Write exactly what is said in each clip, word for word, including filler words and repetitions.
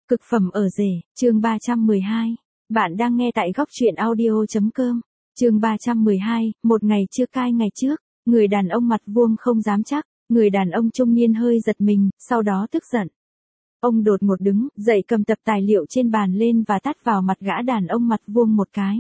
Cực phẩm ở rể, chương ba trăm mười hai. Bạn đang nghe tại góc truyện audio.com. Chương ba trăm mười hai, một ngày chưa cai ngày trước, người đàn ông mặt vuông không dám chắc, người đàn ông trung niên hơi giật mình, sau đó tức giận. Ông đột ngột đứng, dậy cầm tập tài liệu trên bàn lên và tát vào mặt gã đàn ông mặt vuông một cái.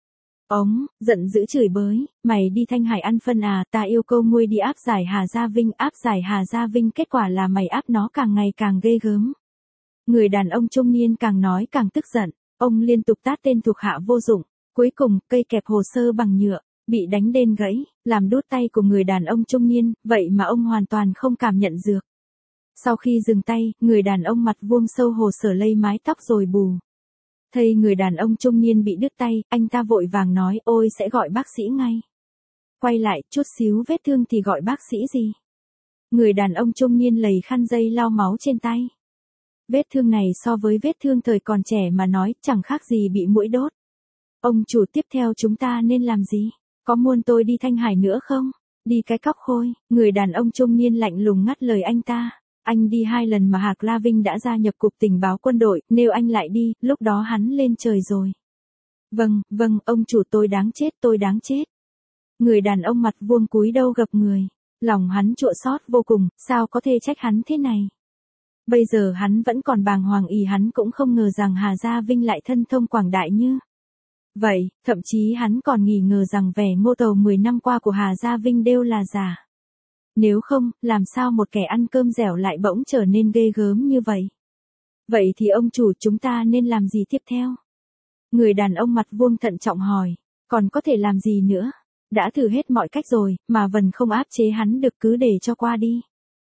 Ông, giận dữ chửi bới, mày đi Thanh Hải ăn phân à, ta yêu cầu ngươi đi áp giải Hà Gia Vinh, áp giải Hà Gia Vinh, kết quả là mày áp nó càng ngày càng ghê gớm. Người đàn ông trung niên càng nói càng tức giận, ông liên tục tát tên thuộc hạ vô dụng, cuối cùng, cây kẹp hồ sơ bằng nhựa, bị đánh đên gãy, làm đốt tay của người đàn ông trung niên, vậy mà ông hoàn toàn không cảm nhận được. Sau khi dừng tay, người đàn ông mặt vuông sâu hồ sở lây mái tóc rồi bù. Thấy người đàn ông trung niên bị đứt tay, anh ta vội vàng nói, ôi sẽ gọi bác sĩ ngay. Quay lại, chút xíu vết thương thì gọi bác sĩ gì. Người đàn ông trung niên lầy khăn dây lau máu trên tay. Vết thương này so với vết thương thời còn trẻ mà nói, chẳng khác gì bị muỗi đốt. Ông chủ, tiếp theo chúng ta nên làm gì? Có muốn tôi đi Thanh Hải nữa không? Đi cái cóc khôi, người đàn ông trung niên lạnh lùng ngắt lời anh ta. Anh đi hai lần mà Hạc La Vinh đã gia nhập cục tình báo quân đội, nếu anh lại đi, lúc đó hắn lên trời rồi. Vâng, vâng, ông chủ, tôi đáng chết, tôi đáng chết. Người đàn ông mặt vuông cúi đầu gập người. Lòng hắn chua xót vô cùng, sao có thể trách hắn thế này? Bây giờ hắn vẫn còn bàng hoàng, ý hắn cũng không ngờ rằng Hà Gia Vinh lại thân thông quảng đại như vậy, thậm chí hắn còn nghi ngờ rằng vẻ ngô tầu mười năm qua của Hà Gia Vinh đều là giả. Nếu không, làm sao một kẻ ăn cơm dẻo lại bỗng trở nên ghê gớm như vậy? Vậy thì ông chủ, chúng ta nên làm gì tiếp theo? Người đàn ông mặt vuông thận trọng hỏi, còn có thể làm gì nữa? Đã thử hết mọi cách rồi, mà vẫn không áp chế hắn được, cứ để cho qua đi.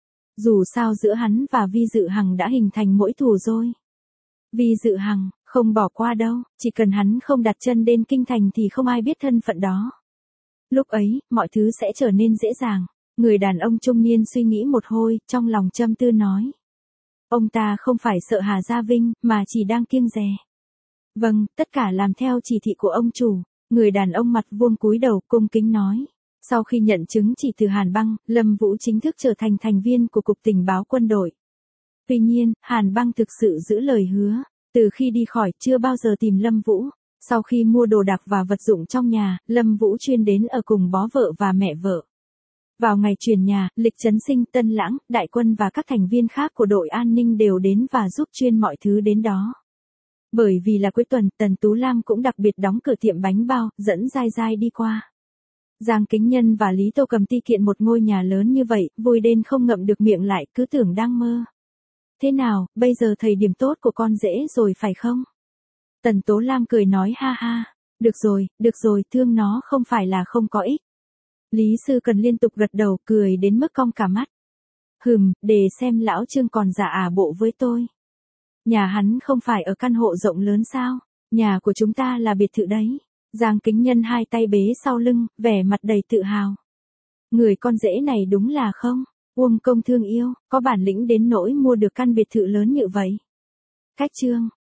Dù sao giữa hắn và Vi Dự Hằng đã hình thành mối thù rồi. Vi Dự Hằng, không bỏ qua đâu, chỉ cần hắn không đặt chân đến kinh thành thì không ai biết thân phận đó. Lúc ấy, mọi thứ sẽ trở nên dễ dàng. Người đàn ông trung niên suy nghĩ một hồi, trong lòng trầm tư nói. Ông ta không phải sợ Hà Gia Vinh, mà chỉ đang kiêng dè. Vâng, tất cả làm theo chỉ thị của ông chủ. Người đàn ông mặt vuông cúi đầu cung kính nói. Sau khi nhận chứng chỉ từ Hàn Băng, Lâm Vũ chính thức trở thành thành viên của Cục Tình báo Quân đội. Tuy nhiên, Hàn Băng thực sự giữ lời hứa, từ khi đi khỏi chưa bao giờ tìm Lâm Vũ. Sau khi mua đồ đạc và vật dụng trong nhà, Lâm Vũ chuyên đến ở cùng bó vợ và mẹ vợ. Vào ngày chuyển nhà, Lịch Chấn Sinh, Tân Lãng, Đại Quân và các thành viên khác của đội an ninh đều đến và giúp chuyên mọi thứ đến đó. Bởi vì là cuối tuần, Tần Tú Lam cũng đặc biệt đóng cửa tiệm bánh bao, dẫn Giai Giai đi qua. Giang Kính Nhân và Lý Tô Cầm ti kiện một ngôi nhà lớn như vậy, vui đến không ngậm được miệng lại, cứ tưởng đang mơ. Thế nào, bây giờ thời điểm tốt của con dễ rồi phải không? Tần Tố Lam cười nói ha ha, được rồi, được rồi, thương nó không phải là không có ích. Lý Sư Cần liên tục gật đầu, cười đến mức cong cả mắt. Hừm, để xem lão Trương còn giả ả bộ với tôi. Nhà hắn không phải ở căn hộ rộng lớn sao? Nhà của chúng ta là biệt thự đấy. Giang Kính Nhân hai tay bế sau lưng, vẻ mặt đầy tự hào. Người con rể này đúng là không? Uông công thương yêu, có bản lĩnh đến nỗi mua được căn biệt thự lớn như vậy. Cách chương.